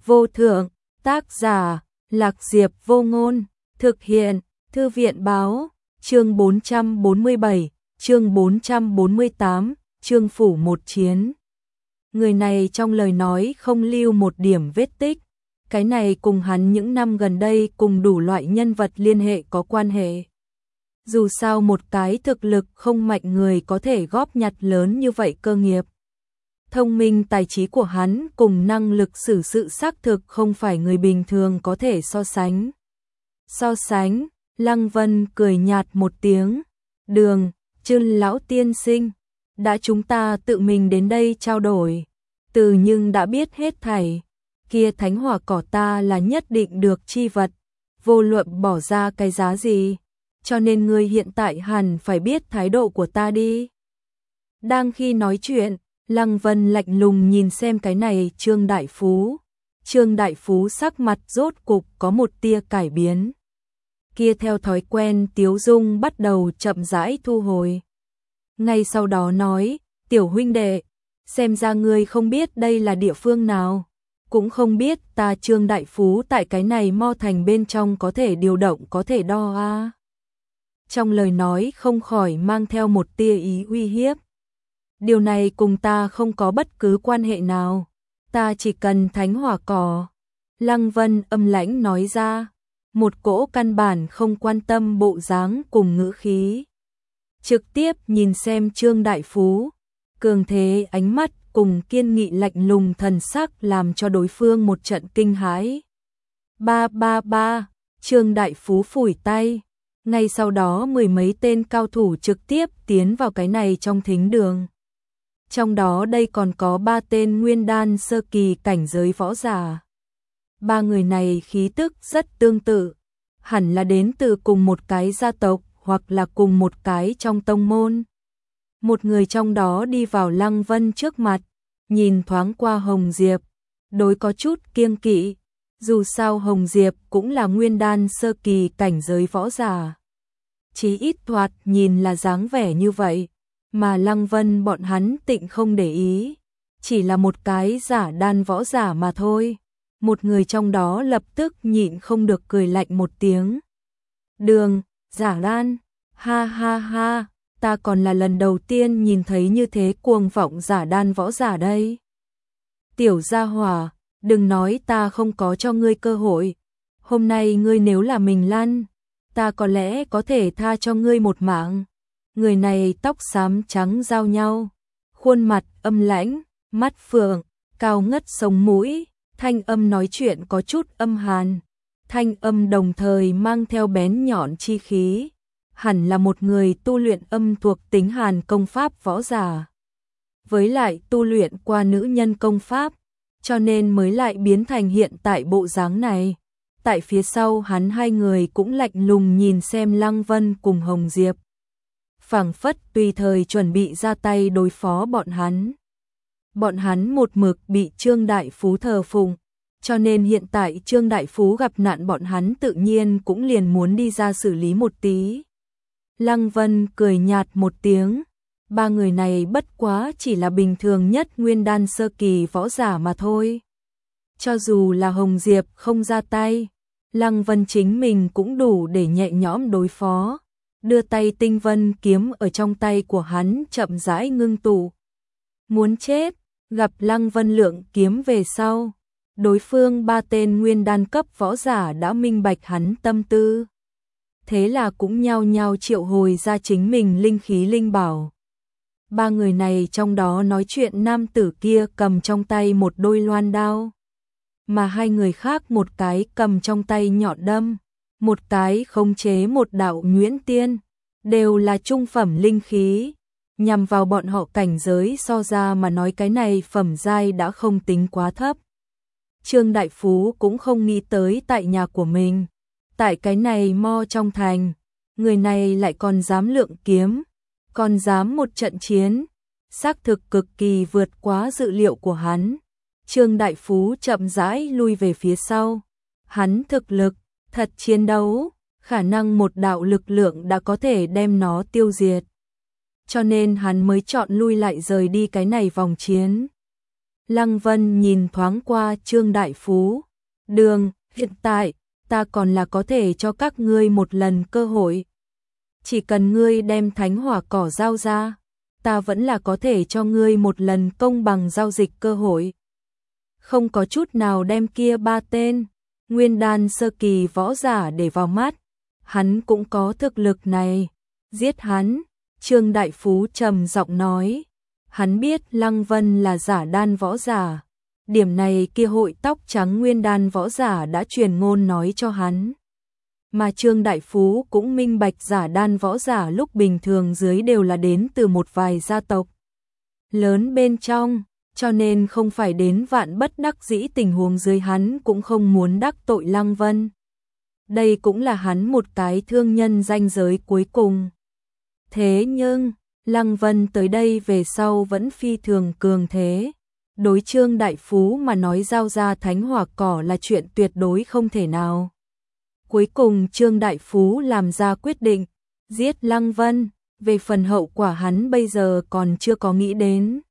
vô thượng, tác giả, Lạc Diệp Vô Ngôn, thực hiện, Thư viện báo, chương 447, chương 448, chương phủ một chiến. Người này trong lời nói không lưu một điểm vết tích, cái này cùng hắn những năm gần đây cùng đủ loại nhân vật liên hệ có quan hệ. Dù sao một cái thực lực không mạnh người có thể góp nhặt lớn như vậy cơ nghiệp. Thông minh tài trí của hắn cùng năng lực xử sự xác thực không phải người bình thường có thể so sánh. Lăng Vân cười nhạt một tiếng, Đường, Trân lão tiên sinh, đã chúng ta tự mình đến đây trao đổi, từ nhưng đã biết hết thảy, kia thánh hỏa cỏ ta là nhất định được chi vật, vô luận bỏ ra cái giá gì, cho nên ngươi hiện tại hẳn phải biết thái độ của ta đi. Đang khi nói chuyện, Lăng Vân lạnh lùng nhìn xem cái này Trương Đại Phú. Trương Đại Phú sắc mặt rốt cục có một tia cải biến. Kia theo thói quen tiếu dung bắt đầu chậm rãi thu hồi. Ngay sau đó nói, tiểu huynh đệ, xem ra ngươi không biết đây là địa phương nào, cũng không biết ta Trương Đại Phú tại cái này mo thành bên trong có thể điều động có thể đo a. Trong lời nói không khỏi mang theo một tia ý uy hiếp. Điều này cùng ta không có bất cứ quan hệ nào, ta chỉ cần thánh hỏa cỏ. Lăng Vân âm lãnh nói ra, một cỗ căn bản không quan tâm bộ dáng cùng ngữ khí. Trực tiếp nhìn xem Trương Đại Phú, cường thế ánh mắt cùng kiên nghị lạnh lùng thần sắc làm cho đối phương một trận kinh hãi. Ba, Trương Đại Phú phủi tay, ngay sau đó mười mấy tên cao thủ trực tiếp tiến vào cái này trong thính đường. Trong đó đây còn có 3 tên nguyên đan sơ kỳ cảnh giới võ giả. 3 người này khí tức rất tương tự, hẳn là đến từ cùng một cái gia tộc hoặc là cùng một cái trong tông môn. Một người trong đó đi vào Lăng Vân trước mặt, nhìn thoáng qua Hồng Diệp, đối có chút kiêng kỵ, dù sao Hồng Diệp cũng là nguyên đan sơ kỳ cảnh giới võ giả. Chí ít thoạt nhìn là dáng vẻ như vậy, mà Lăng Vân bọn hắn tịnh không để ý, chỉ là một cái giả đan võ giả mà thôi. Một người trong đó lập tức nhịn không được cười lạnh một tiếng. Đường, giả đan, ha, ta còn là lần đầu tiên nhìn thấy như thế cuồng vọng giả đan võ giả đây. Tiểu gia hỏa, đừng nói ta không có cho ngươi cơ hội, hôm nay ngươi nếu là mình lăn, ta có lẽ có thể tha cho ngươi một mạng. Người này tóc xám trắng giao nhau, khuôn mặt âm lãnh, mắt phượng, cao ngất sống mũi, thanh âm nói chuyện có chút âm hàn, thanh âm đồng thời mang theo bén nhọn chi khí, hẳn là một người tu luyện âm thuộc tính hàn công pháp võ giả. Với lại tu luyện qua nữ nhân công pháp, cho nên mới lại biến thành hiện tại bộ dáng này. Tại phía sau hắn hai người cũng lạnh lùng nhìn xem Lăng Vân cùng Hồng Diệp, phảng phất tùy thời chuẩn bị ra tay đối phó bọn hắn. Bọn hắn một mực bị Trương Đại Phú thờ phụng, cho nên hiện tại Trương Đại Phú gặp nạn bọn hắn tự nhiên cũng liền muốn đi ra xử lý một tí. Lăng Vân cười nhạt một tiếng, 3 người này bất quá chỉ là bình thường nhất nguyên đan sơ kỳ võ giả mà thôi. Cho dù là Hồng Diệp không ra tay, Lăng Vân chính mình cũng đủ để nhẹ nhõm đối phó. Đưa tay tinh vân kiếm ở trong tay của hắn chậm rãi ngưng tụ. Muốn chết, gặp Lăng Vân lượng kiếm về sau, đối phương 3 tên nguyên đan cấp võ giả đã minh bạch hắn tâm tư. Thế là cũng nhao nhao triệu hồi ra chính mình linh khí linh bảo. 3 người này trong đó nói chuyện nam tử kia cầm trong tay một đôi loan đao, mà 2 người khác một cái cầm trong tay nhọn đâm, một cái khống chế một đạo nhuyễn tiên, đều là trung phẩm linh khí, nhằm vào bọn họ cảnh giới so ra mà nói cái này phẩm giai đã không tính quá thấp. Trương Đại Phú cũng không nghĩ tới tại nhà của mình, tại cái này mo trong thành, người này lại còn dám lượng kiếm, còn dám một trận chiến, xác thực cực kỳ vượt quá dự liệu của hắn. Trương Đại Phú chậm rãi lui về phía sau, hắn thực lực, thật chiến đấu, khả năng một đạo lực lượng đã có thể đem nó tiêu diệt. Cho nên hắn mới chọn lui lại rời đi cái này vòng chiến. Lăng Vân nhìn thoáng qua Trương Đại Phú. Đường, hiện tại, ta còn là có thể cho các ngươi một lần cơ hội. Chỉ cần ngươi đem thánh hỏa cỏ giao ra, ta vẫn là có thể cho ngươi một lần công bằng giao dịch cơ hội. Không có chút nào đem kia ba tên nguyên đan sơ kỳ võ giả để vào mắt, hắn cũng có thực lực này. Giết hắn, Trương Đại Phú trầm giọng nói. Hắn biết Lăng Vân là giả đan võ giả. Điểm này kia hội tóc trắng nguyên đan võ giả đã truyền ngôn nói cho hắn. Mà Trương Đại Phú cũng minh bạch giả đan võ giả lúc bình thường dưới đều là đến từ một vài gia tộc lớn bên trong, cho nên không phải đến vạn bất đắc dĩ tình huống dưới hắn cũng không muốn đắc tội Lăng Vân. Đây cũng là hắn một cái thương nhân ranh giới cuối cùng. Thế nhưng, Lăng Vân tới đây về sau vẫn phi thường cường thế. Đối Trương Đại Phú mà nói giao ra thánh hỏa cỏ là chuyện tuyệt đối không thể nào. Cuối cùng Trương Đại Phú làm ra quyết định, giết Lăng Vân, về phần hậu quả hắn bây giờ còn chưa có nghĩ đến.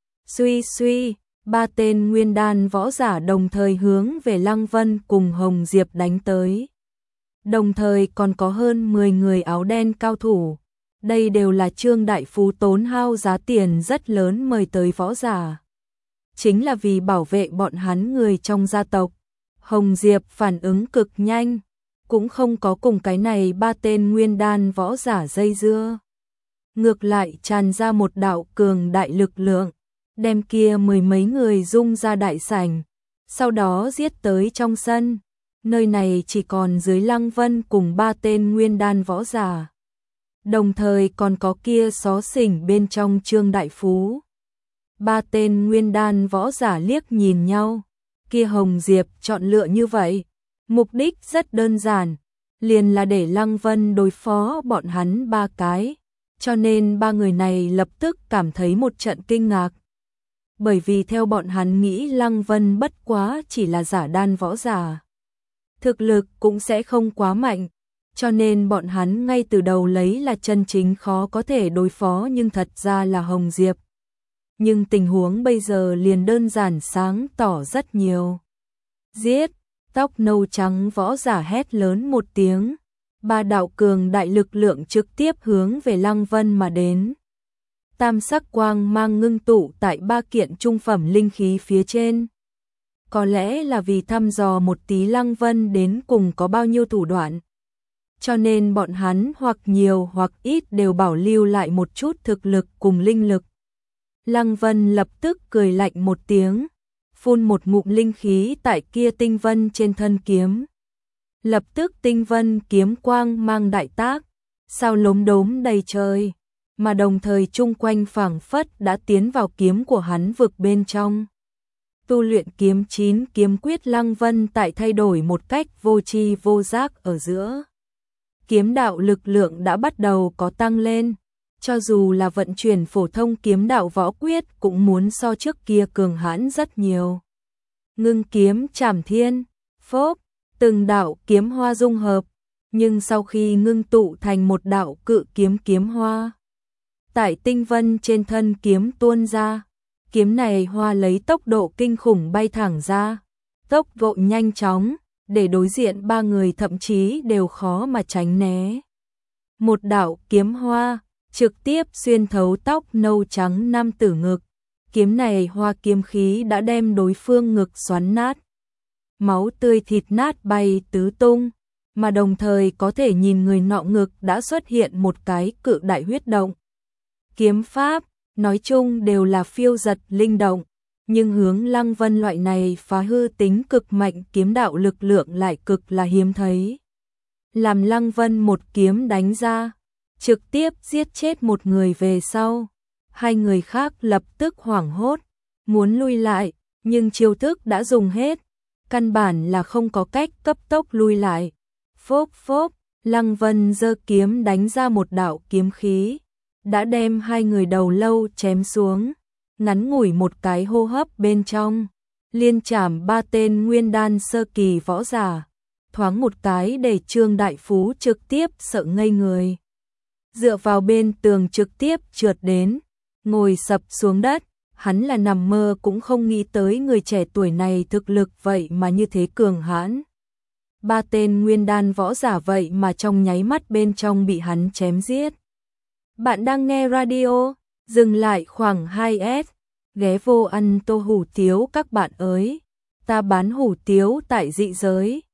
Suy, ba tên nguyên đan võ giả đồng thời hướng về Lăng Vân cùng Hồng Diệp đánh tới. Đồng thời còn có hơn 10 người áo đen cao thủ. Đây đều là Trương Đại Phú tốn hao giá tiền rất lớn mời tới võ giả. Chính là vì bảo vệ bọn hắn người trong gia tộc. Hồng Diệp phản ứng cực nhanh, cũng không có cùng cái này ba tên nguyên đan võ giả dây dưa. Ngược lại tràn ra một đạo cường đại lực lượng, đem kia mười mấy người dung ra đại sảnh, sau đó giết tới trong sân. Nơi này chỉ còn dưới Lăng Vân cùng ba tên nguyên đan võ giả. Đồng thời còn có kia xó xỉnh bên trong Trương Đại Phú. Ba tên nguyên đan võ giả liếc nhìn nhau, kia Hồng Diệp chọn lựa như vậy, mục đích rất đơn giản, liền là để Lăng Vân đối phó bọn hắn ba cái, cho nên ba người này lập tức cảm thấy một trận kinh ngạc. Bởi vì theo bọn hắn nghĩ Lăng Vân bất quá chỉ là giả đan võ giả. Thực lực cũng sẽ không quá mạnh, cho nên bọn hắn ngay từ đầu lấy là chân chính khó có thể đối phó nhưng thật ra là Hồng Diệp. Nhưng tình huống bây giờ liền đơn giản sáng tỏ rất nhiều. Giết, tóc nâu trắng võ giả hét lớn một tiếng, ba đạo cường đại lực lượng trực tiếp hướng về Lăng Vân mà đến. Tam sắc quang mang ngưng tụ tại ba kiện trung phẩm linh khí phía trên. Có lẽ là vì thăm dò một tí Lăng Vân đến cùng có bao nhiêu thủ đoạn. Cho nên bọn hắn hoặc nhiều hoặc ít đều bảo lưu lại một chút thực lực cùng linh lực. Lăng Vân lập tức cười lạnh một tiếng, phun một ngụm linh khí tại kia tinh vân trên thân kiếm. Lập tức tinh vân kiếm quang mang đại tác, sao lốm đốm đầy trời, mà đồng thời chung quanh phảng phất đã tiến vào kiếm của hắn vực bên trong. Tu luyện kiếm 9 kiếm quyết Lăng Vân tại thay đổi một cách vô tri vô giác ở giữa. Kiếm đạo lực lượng đã bắt đầu có tăng lên, cho dù là vận chuyển phổ thông kiếm đạo võ quyết cũng muốn so trước kia cường hãn rất nhiều. Ngưng kiếm trảm thiên, phốc, từng đạo kiếm hoa dung hợp, nhưng sau khi ngưng tụ thành một đạo cự kiếm kiếm hoa, tại tinh vân trên thân kiếm tuôn ra, kiếm này hoa lấy tốc độ kinh khủng bay thẳng ra, tốc độ nhanh chóng, để đối diện ba người thậm chí đều khó mà tránh né. Một đạo kiếm hoa trực tiếp xuyên thấu tóc nâu trắng nam tử ngực, kiếm này hoa kiếm khí đã đem đối phương ngực xoắn nát. Máu tươi thịt nát bay tứ tung, mà đồng thời có thể nhìn người nọ ngực đã xuất hiện một cái cự đại huyết động. Kiếm pháp, nói chung đều là phiêu giật linh động, nhưng hướng Lăng Vân loại này phá hư tính cực mạnh kiếm đạo lực lượng lại cực là hiếm thấy. Làm Lăng Vân một kiếm đánh ra, trực tiếp giết chết một người về sau, hai người khác lập tức hoảng hốt, muốn lui lại, nhưng chiêu thức đã dùng hết, căn bản là không có cách cấp tốc lui lại. Phốc phốc, Lăng Vân giơ kiếm đánh ra một đạo kiếm khí, đã đem hai người đầu lâu chém xuống, ngắn ngủi một cái hô hấp bên trong, liên chảm ba tên nguyên đan sơ kỳ võ giả, thoáng một cái để Trương Đại Phú trực tiếp sợ ngây người. Dựa vào bên tường trực tiếp trượt đến, ngồi sập xuống đất, hắn là nằm mơ cũng không nghĩ tới người trẻ tuổi này thực lực vậy mà như thế cường hãn. 3 tên nguyên đan võ giả vậy mà trong nháy mắt bên trong bị hắn chém giết. Bạn đang nghe radio, dừng lại khoảng 2S, ghé vô ăn tô hủ tiếu các bạn ơi. Ta bán hủ tiếu tại dị giới.